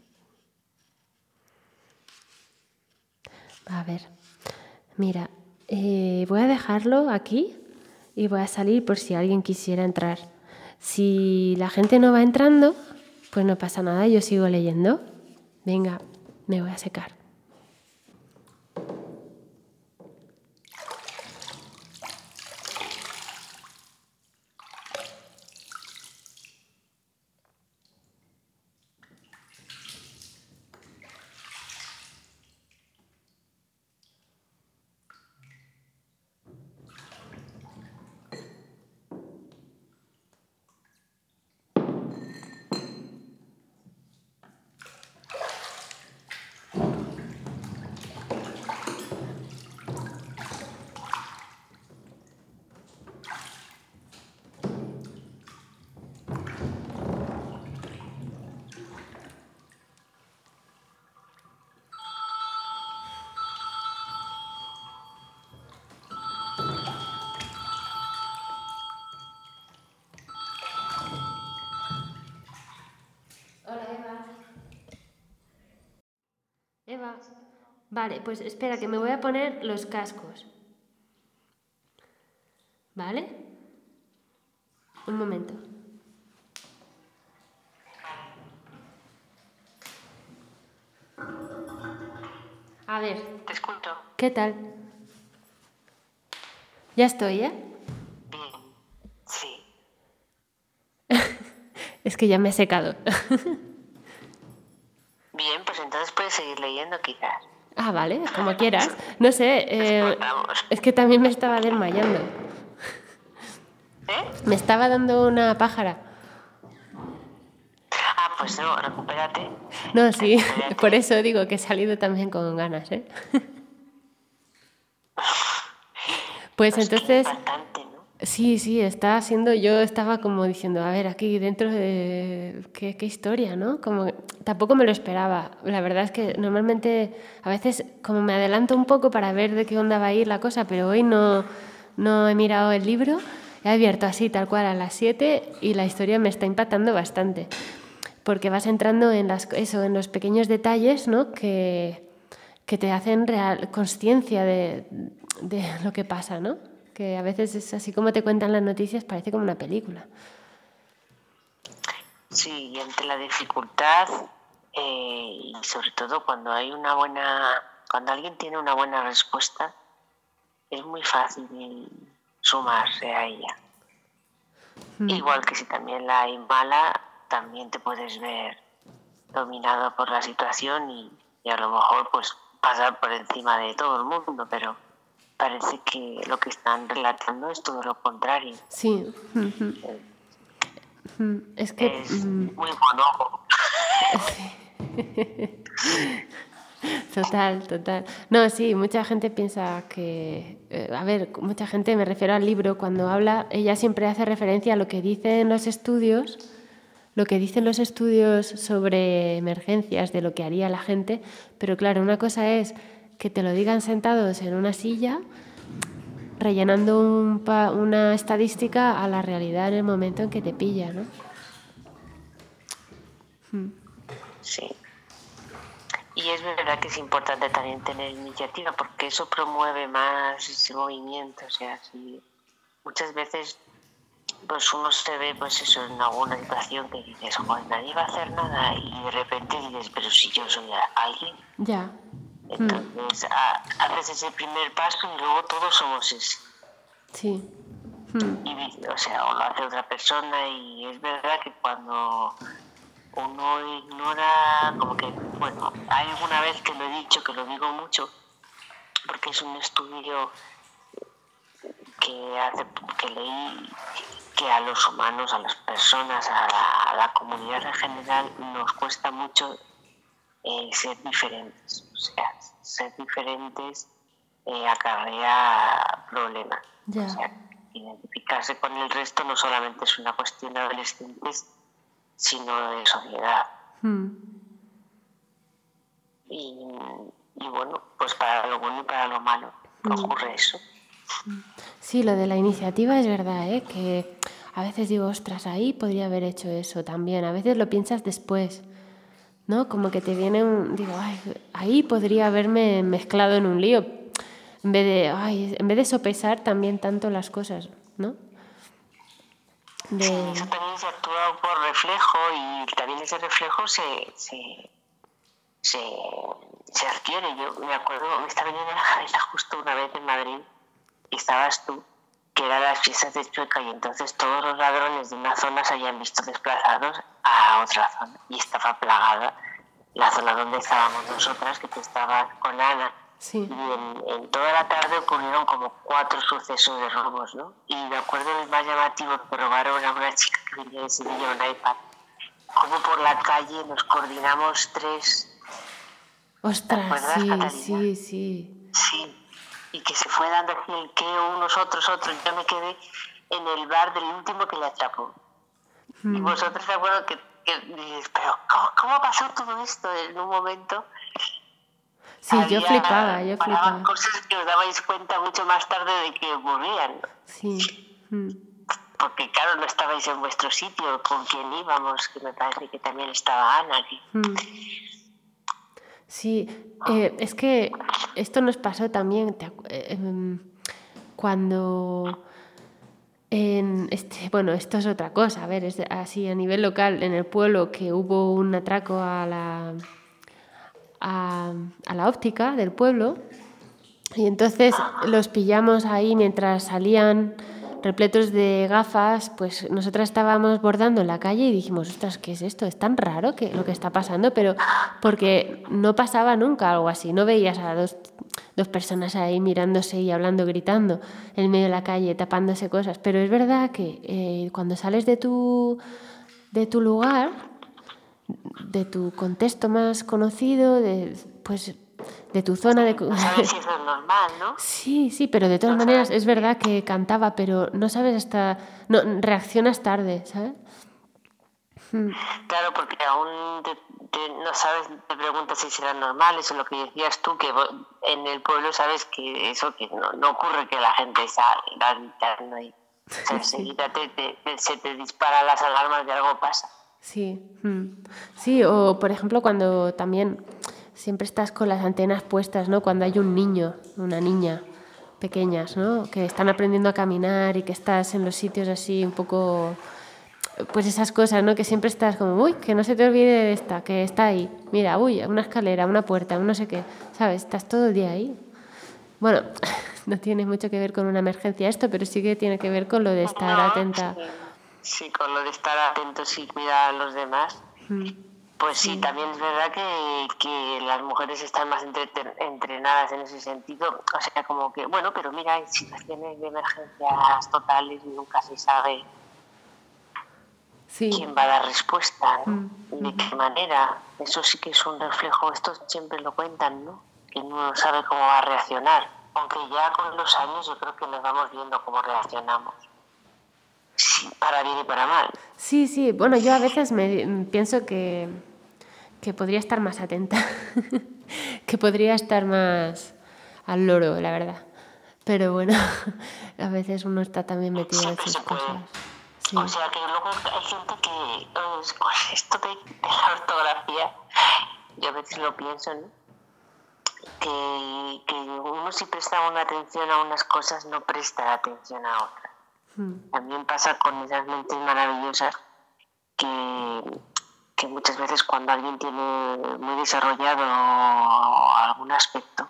A ver, mira, eh, voy a dejarlo aquí y voy a salir por si alguien quisiera entrar. Si la gente no va entrando, pues no pasa nada, yo sigo leyendo. Venga, me voy a secar. Hola, Eva. Eva. Vale, pues espera, que me voy a poner los cascos. ¿Vale? Un momento. A ver, Te escucho. ¿qué tal? Ya estoy, ¿eh? Bien. Sí. Es que ya me he secado. Bien, pues entonces puedes seguir leyendo quizás. Ah, vale, como quieras. No sé, eh, Explotamos. es que también me estaba desmayando. ¿Eh? Me estaba dando una pájara. Ah, pues no, recupérate. No, sí, Recupérate. por eso digo que he salido también con ganas, ¿eh? Pues Pues que es entonces, bastante, ¿no? sí, sí, estaba siendo, yo estaba como diciendo, a ver, aquí dentro de qué, qué historia, ¿no? Como tampoco me lo esperaba. La verdad es que normalmente a veces como me adelanto un poco para ver de qué onda va a ir la cosa, pero hoy no, no he mirado el libro, he abierto así tal cual a las siete y la historia me está impactando bastante, porque vas entrando en las, eso, en los pequeños detalles, ¿no? Que, que te hacen real conciencia de, de lo que pasa, ¿no? Que a veces es así como te cuentan las noticias, parece como una película. Sí, y ante la dificultad eh, y sobre todo cuando hay una buena, cuando alguien tiene una buena respuesta, es muy fácil sumarse a ella. Mm. Igual que si también la hay mala, también te puedes ver dominado por la situación y, y a lo mejor pues pasar por encima de todo el mundo, pero parece que lo que están relatando es todo lo contrario. Sí. Es que... Es mm, muy monótono. Total, total. No, sí, mucha gente piensa que... eh, a ver, mucha gente, me refiero al libro, cuando habla, ella siempre hace referencia a lo que dicen los estudios, lo que dicen los estudios sobre emergencias, de lo que haría la gente, pero claro, una cosa es que te lo digan sentados en una silla, rellenando un pa- una estadística a la realidad en el momento en que te pilla, ¿no? Sí. Y es verdad que es importante también tener iniciativa porque eso promueve más ese movimiento. O sea, si muchas veces pues uno se ve pues eso en alguna situación que dices, joder, nadie va a hacer nada y de repente dices, pero si yo soy alguien. Ya. Entonces a, haces ese primer paso y luego todos somos ese. Sí. Y, o sea, o lo hace otra persona y es verdad que cuando uno ignora, como que, bueno, hay alguna vez que lo he dicho, que lo digo mucho, porque es un estudio que, hace, que leí que a los humanos, a las personas, a la, a la comunidad en general nos cuesta mucho eh, ser diferentes. O sea, ser diferentes eh, acarrea problemas. Ya. O sea, identificarse con el resto no solamente es una cuestión de adolescentes, sino de sociedad. Hmm. Y, y bueno, pues para lo bueno y para lo malo ocurre eso. Sí, lo de la iniciativa es verdad, ¿eh? Que a veces digo, ostras, ahí podría haber hecho eso también. A veces lo piensas después, ¿no? Como que te viene un... Digo, ay, ahí podría haberme mezclado en un lío. En vez de, ay, en vez de sopesar también tanto las cosas, ¿no? De... Sí, eso también se actúa por reflejo y también ese reflejo se, se, se, se adquiere. Yo me acuerdo, me estaba viniendo a la cabeza justo una vez en Madrid y estabas tú, que eran las fiestas de Chueca y entonces todos los ladrones de una zona se habían visto desplazados a otra zona y estaba plagada la zona donde estábamos nosotras, que tú estabas con Ana. Sí. Y en, en toda la tarde ocurrieron como cuatro sucesos de robos, ¿no? Y me acuerdo el más llamativo, que robaron a una chica que venía de Sevilla un iPad. Como por la calle nos coordinamos tres. Ostras, ¿Te acuerdas, sí, Catalina? sí, sí. Sí. Y que se fue dando así el que unos otros, otros. Yo me quedé en el bar del último que le atrapó. Mm. Y vosotros, de acuerdo, que, que dices, pero ¿cómo, ¿cómo pasó todo esto en un momento? Sí, Había, yo flipaba, yo flipaba. cosas que os dabais cuenta mucho más tarde de que ocurrían. Sí. Mm. Porque claro, no estabais en vuestro sitio, con quien íbamos, que me parece que también estaba Ana aquí. Mm. Sí, eh, es que esto nos pasó también te, eh, cuando... En este, bueno, esto es otra cosa, a ver, es así a nivel local, en el pueblo, que hubo un atraco a la, a, a la óptica del pueblo y entonces los pillamos ahí mientras salían repletos de gafas, pues nosotras estábamos bordando en la calle y dijimos, ostras, ¿qué es esto? Es tan raro que, lo que está pasando, pero porque no pasaba nunca algo así, no veías a dos, dos personas ahí mirándose y hablando, gritando en medio de la calle, tapándose cosas, pero es verdad que eh, cuando sales de tu, de tu lugar, de tu contexto más conocido, de, pues de tu zona de... No sabes si eso es normal, ¿no? Sí, sí, pero de todas No maneras sabes. es verdad que cantaba, pero no sabes hasta... No, reaccionas tarde, ¿sabes? Claro, porque aún te, te- no sabes, te preguntas si serán normales o lo que decías tú, que vo- en el pueblo sabes que eso que no, no ocurre que la gente salga gritando y o sea, enseguida te, te- te- se te disparan las alarmas de algo pasa. Sí, mm. Sí, o por ejemplo cuando también siempre estás con las antenas puestas, ¿no? Cuando hay un niño, una niña pequeñas, ¿no? Que están aprendiendo a caminar y que estás en los sitios así un poco... Pues esas cosas, ¿no? Que siempre estás como, uy, que no se te olvide de esta, que está ahí. Mira, uy, una escalera, una puerta, un no sé qué. ¿Sabes? Estás todo el día ahí. Bueno, no tiene mucho que ver con una emergencia esto, pero sí que tiene que ver con lo de estar No, atenta. sí, sí, con lo de estar atentos y cuidar a los demás. Pues sí, Sí. también es verdad que, que las mujeres están más entreten- entrenadas en ese sentido. O sea, como que, bueno, pero mira, hay situaciones de emergencias totales y nunca se sabe Sí. quién va a dar respuesta, ¿no? Mm, Y de qué manera. Eso sí que es un reflejo, esto siempre lo cuentan, ¿no? Que uno no sabe cómo va a reaccionar. Aunque ya con los años yo creo que nos vamos viendo cómo reaccionamos. Sí, para bien y para mal. Sí, sí. Bueno, yo a veces me pienso que, que podría estar más atenta, que podría estar más al loro, la verdad. Pero bueno, a veces uno está también metido en Siempre sus se puede. cosas. Sí. O sea que luego hay gente que eh, con esto de, de la ortografía, yo a veces lo pienso, ¿no? Que, que uno si presta una atención a unas cosas no presta atención a otras. Mm. También pasa con esas mentes maravillosas que, que muchas veces cuando alguien tiene muy desarrollado algún aspecto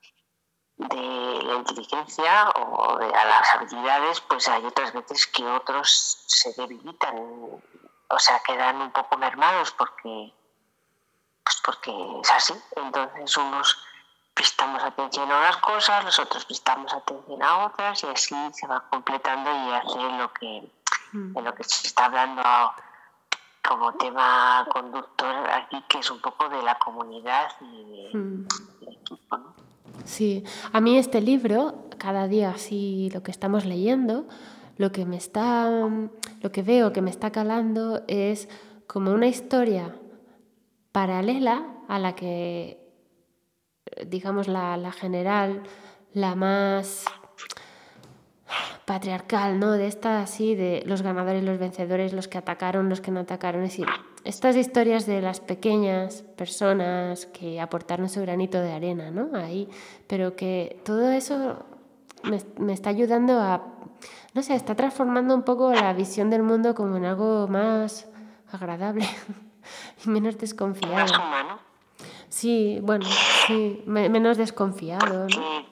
de la inteligencia o de a las habilidades, pues hay otras veces que otros se debilitan, o sea, quedan un poco mermados porque, pues porque es así. Entonces unos prestamos atención a unas cosas, los otros prestamos atención a otras y así se va completando y hace lo que, de lo que se está hablando como tema conductor aquí, que es un poco de la comunidad y de, del equipo, ¿no? Sí, a mí este libro, cada día así lo que estamos leyendo, lo que me está, lo que veo que me está calando es como una historia paralela a la que, digamos, la, la general, la más patriarcal, ¿no? De esta así, de los ganadores, los vencedores, los que atacaron, los que no atacaron. Es decir, estas historias de las pequeñas personas que aportaron su granito de arena, ¿no? Ahí, pero que todo eso me, me está ayudando a, no sé, está transformando un poco la visión del mundo como en algo más agradable y menos desconfiado. Más humano. Sí, bueno, sí, me, menos desconfiado, ¿no? Porque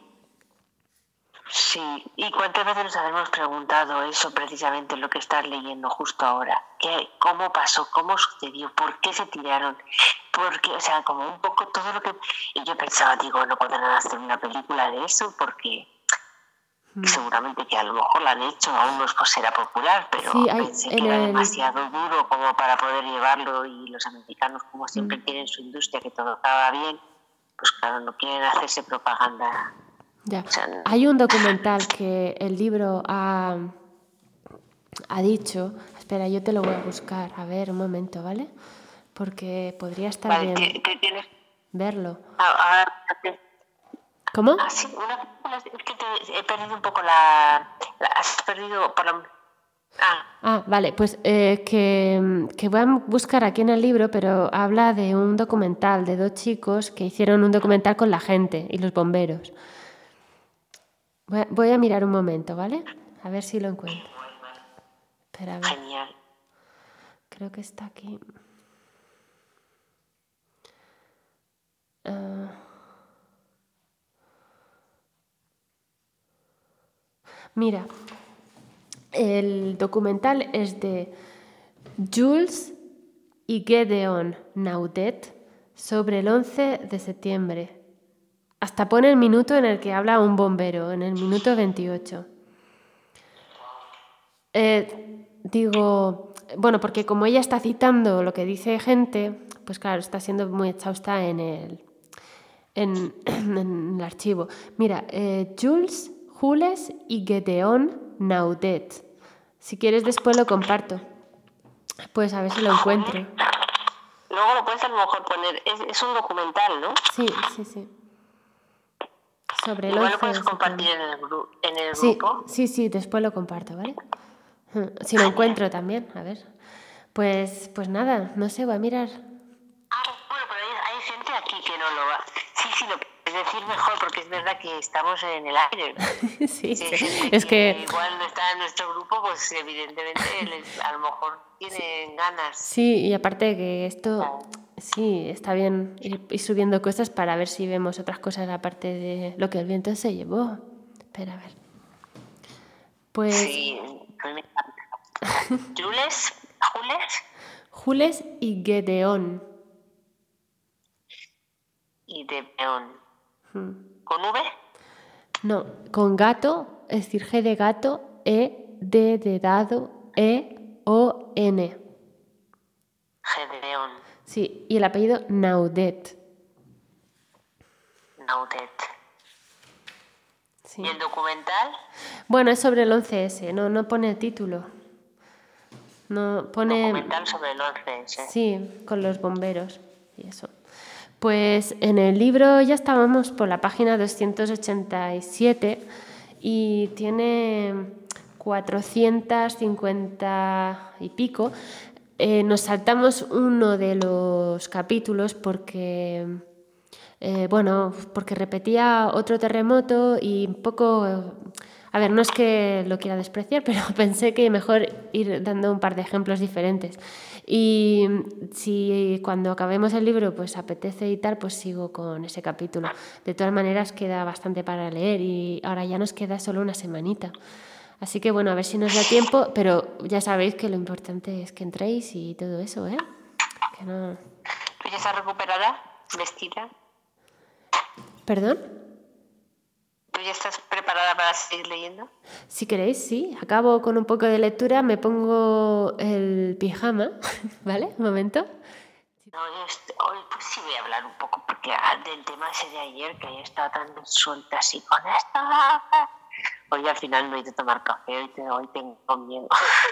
sí, ¿y cuántas veces nos habremos preguntado eso precisamente lo que estás leyendo justo ahora? ¿Qué, ¿Cómo pasó? ¿Cómo sucedió? ¿Por qué se tiraron? ¿Por qué? O sea, como un poco todo lo que... Y yo pensaba, digo, no podrán hacer una película de eso porque mm. seguramente que a lo mejor la han hecho, aún no será popular, pero sí, hay, pensé que era el... demasiado duro como para poder llevarlo y los americanos, como siempre mm. tienen su industria que todo acaba bien, pues claro, no quieren hacerse propaganda. Ya. O sea, hay un documental que el libro ha, ha dicho... Espera, yo te lo voy a buscar. A ver, un momento, ¿vale? Porque podría estar vale, bien ¿qué tienes? Verlo. Ah, ah, ¿Cómo? Ah, sí, una, es que te, he perdido un poco la... la has perdido por la... Ah. Ah, vale, pues eh, que, que voy a buscar aquí en el libro, pero habla de un documental de dos chicos que hicieron un documental con la gente y los bomberos. Voy a, voy a mirar un momento, ¿vale? A ver si lo encuentro. Espera, a ver. Genial. Creo que está aquí. Uh, Mira, el documental es de Jules y Gedeon Naudet sobre el once de septiembre. Hasta pone el minuto en el que habla un bombero, en el minuto veintiocho. Eh, digo, bueno, porque como ella está citando lo que dice gente, pues claro, está siendo muy exhausta en el, en, en el archivo. Mira, eh, Jules, Jules y Gedeon Naudet. Si quieres después lo comparto. Pues a ver si lo encuentro. Luego lo puedes a lo mejor poner. Es, es un documental, ¿no? Sí, sí, sí. Sobre el Igual once lo puedes de compartir septiembre. en el, gru en el Sí, grupo. sí, sí, después lo comparto, ¿vale? Si lo encuentro también, a ver. Pues, pues nada, no sé, voy a mirar. Ah, bueno, pero hay, hay gente aquí que no lo va. Sí, sí, lo puedes decir mejor porque es verdad que estamos en el aire. Sí, Si sí. hay gente Es que, que igual no está en nuestro grupo, pues evidentemente les, a lo mejor tienen ganas. sí, y aparte que esto, sí, está bien ir, ir subiendo cosas para ver si vemos otras cosas aparte de lo que el viento se llevó. Espera, a ver. Pues Sí, a mí me encanta. Jules, Jules Jules y Gedeón. y de Peón. Hmm. ¿Con V? No, con gato, es decir, G de gato, E, D de dado, E, O, N. Gedeón, Sí, y el apellido Naudet. Naudet. Sí. ¿Y el documental? Bueno, es sobre el once ese, no, no pone el título. No pone... Documental sobre el once ese. Sí, con los bomberos y eso. Pues en el libro ya estábamos por la página doscientos ochenta y siete y tiene cuatrocientos cincuenta y pico. Eh, nos saltamos uno de los capítulos porque, eh, bueno, porque repetía otro terremoto y un poco... A ver, no es que lo quiera despreciar, pero pensé que mejor ir dando un par de ejemplos diferentes. Y si cuando acabemos el libro pues apetece y tal, pues sigo con ese capítulo. De todas maneras queda bastante para leer y ahora ya nos queda solo una semanita. Así que bueno, a ver si nos da tiempo, pero ya sabéis que lo importante es que entréis y todo eso, ¿eh? Que no... ¿Tú ya estás recuperada? ¿Vestida? ¿Perdón? ¿Tú ya estás preparada para seguir leyendo? Si queréis, sí. Acabo con un poco de lectura, me pongo el pijama, ¿vale? Un momento. No, yo est- hoy pues sí voy a hablar un poco porque ah, del tema ese de ayer que haya estado tan suelta así con esto. Hoy al final no he ido a tomar café, hoy, te- hoy tengo miedo.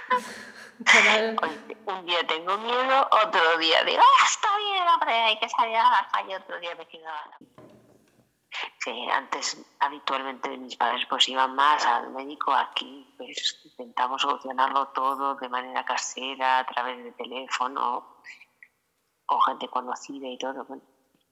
Hoy, un día tengo miedo, otro día digo, ah, está bien, hombre, hay que salir a la calle, otro día me quedo a la... Sí, antes habitualmente mis padres pues iban más al médico, aquí pues intentamos solucionarlo todo de manera casera, a través de teléfono, con gente conocida y todo. Bueno.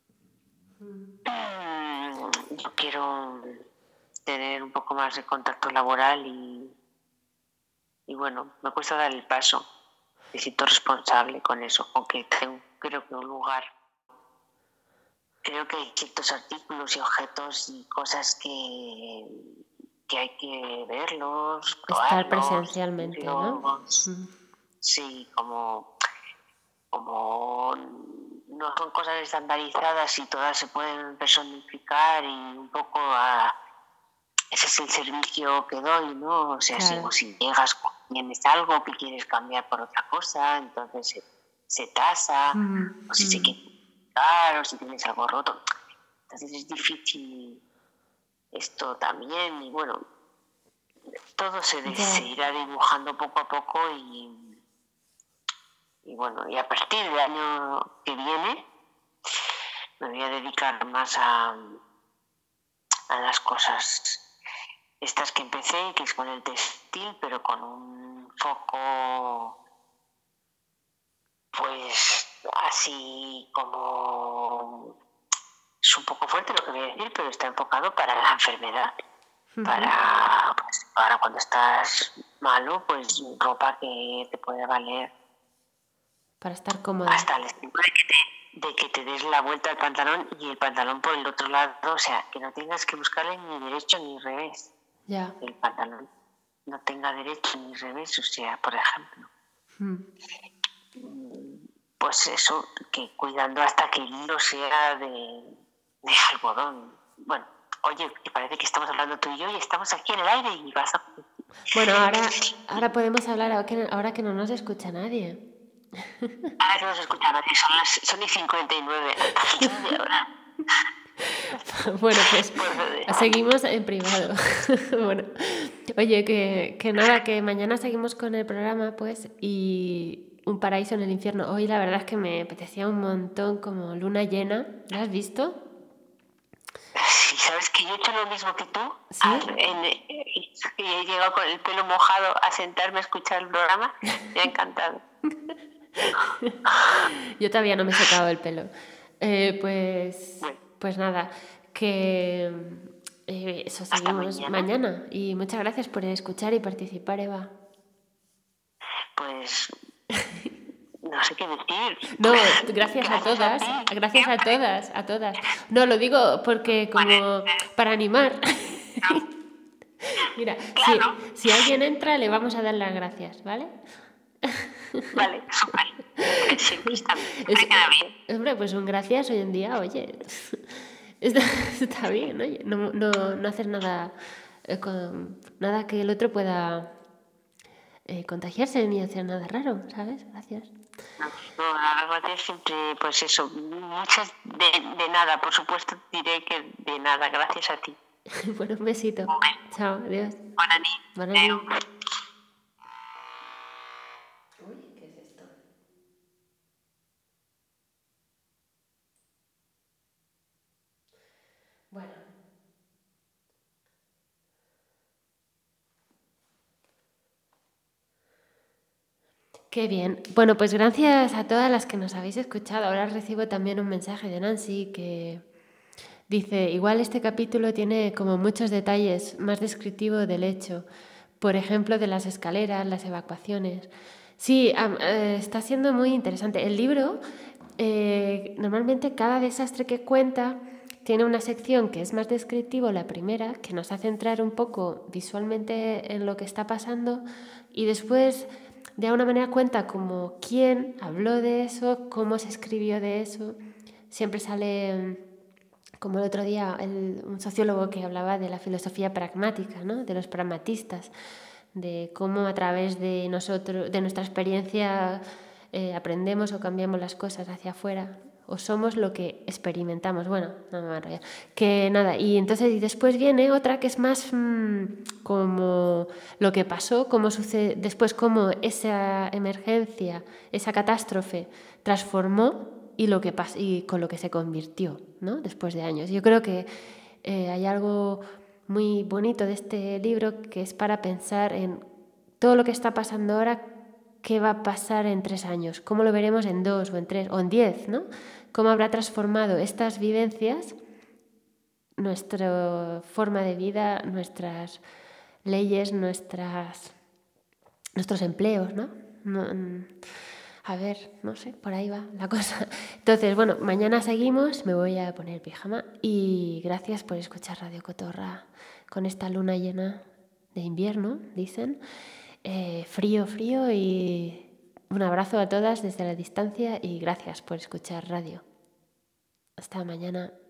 Mm, yo quiero tener un poco más de contacto laboral y, y bueno, me cuesta dar el paso. Me siento responsable con eso, aunque tengo, creo que un lugar. Creo que hay ciertos artículos y objetos y cosas que, que hay que verlos, probarlos, estar presencialmente, ¿no? Sí, como, como no son cosas estandarizadas y todas se pueden personificar y un poco a, ese es el servicio que doy, ¿no? O sea, claro. si, si llegas, tienes algo que quieres cambiar por otra cosa, entonces se, se tasa, mm, o si mm. se quiere o si tienes algo roto. Entonces es difícil esto también y bueno, todo se, yeah. se irá dibujando poco a poco y, y bueno, y a partir del año que viene me voy a dedicar más a, a las cosas estas que empecé, que es con el textil, pero con un foco pues así como... Es un poco fuerte lo que voy a decir, pero está enfocado para la enfermedad. Uh-huh. Para, pues, para cuando estás malo, pues ropa que te puede valer. Para estar cómoda. Hasta el extremo de que, te, de que te des la vuelta al pantalón y el pantalón por el otro lado. O sea, que no tengas que buscarle ni derecho ni revés. Ya. El pantalón. no tenga derecho ni revés, o sea, por ejemplo. Mm. Pues eso, que cuidando hasta que el hilo sea de, de algodón. Bueno, oye, que parece que estamos hablando tú y yo y estamos aquí en el aire y vas a... Bueno, ahora, ahora podemos hablar ahora que, ahora que no nos escucha nadie. Ahora que nos escucha nadie, son las son y cincuenta y nueve. Ahora. Bueno, pues seguimos en privado. Bueno, oye, que, que nada, que mañana seguimos con el programa, pues, y Un paraíso en el infierno. Hoy la verdad es que me apetecía un montón como luna llena. ¿La has visto? Sí, sabes que yo he hecho lo mismo que tú. ¿Sí? En, y he llegado con el pelo mojado a sentarme a escuchar el programa. Me ha encantado. Yo todavía no me he secado el pelo. Eh, pues, pues nada, que eh, eso seguimos mañana. mañana. Y muchas gracias por escuchar y participar, Eva. Pues no sé qué decir. No, gracias, gracias a todas, a gracias a todas, a todas. No, lo digo porque como para animar. Mira, claro. si, si alguien entra le vamos a dar las gracias, ¿vale? Vale, súper. Siempre está bien. Es, hombre, pues un gracias hoy en día, oye, está, está bien, oye, no, no, no hacer nada, eh, con, nada que el otro pueda eh, contagiarse ni hacer nada raro, ¿sabes? Gracias. No, no, las gracias siempre, pues eso, muchas de, de nada, por supuesto diré que de nada, gracias a ti. Bueno, un besito. Okay. Chao, adiós. Buena nit. Buena nit. Uy, ¿qué es esto? Bueno. Qué bien. Bueno, pues gracias a todas las que nos habéis escuchado. Ahora recibo también un mensaje de Nancy que dice, igual este capítulo tiene como muchos detalles más descriptivos del hecho. Por ejemplo, de las escaleras, las evacuaciones. Sí, eh, está siendo muy interesante. El libro, eh, normalmente cada desastre que cuenta tiene una sección que es más descriptivo, la primera, que nos hace entrar un poco visualmente en lo que está pasando y después de alguna manera cuenta como quién habló de eso, cómo se escribió de eso. Siempre sale, como el otro día, el, un sociólogo que hablaba de la filosofía pragmática, ¿no? De los pragmatistas, de cómo a través de nosotros, de nuestra experiencia eh, aprendemos o cambiamos las cosas hacia afuera, o somos lo que experimentamos. Bueno, no me voy a enrollar. Que nada, y entonces y después viene otra que es más mmm, como lo que pasó, cómo sucede, después cómo esa emergencia, esa catástrofe transformó y, lo que pas- y con lo que se convirtió, ¿no? Después de años. Yo creo que eh, hay algo muy bonito de este libro que es para pensar en todo lo que está pasando ahora, qué va a pasar en tres años, cómo lo veremos en dos o en tres o en diez, ¿no? Cómo habrá transformado estas vivencias nuestra forma de vida, nuestras leyes, nuestras, nuestros empleos, ¿no? no A ver, no sé, por ahí va la cosa. Entonces, bueno, mañana seguimos, me voy a poner pijama y gracias por escuchar Radio Cotorra con esta luna llena de invierno, dicen. Eh, frío, frío y un abrazo a todas desde la distancia y gracias por escuchar radio. Hasta mañana.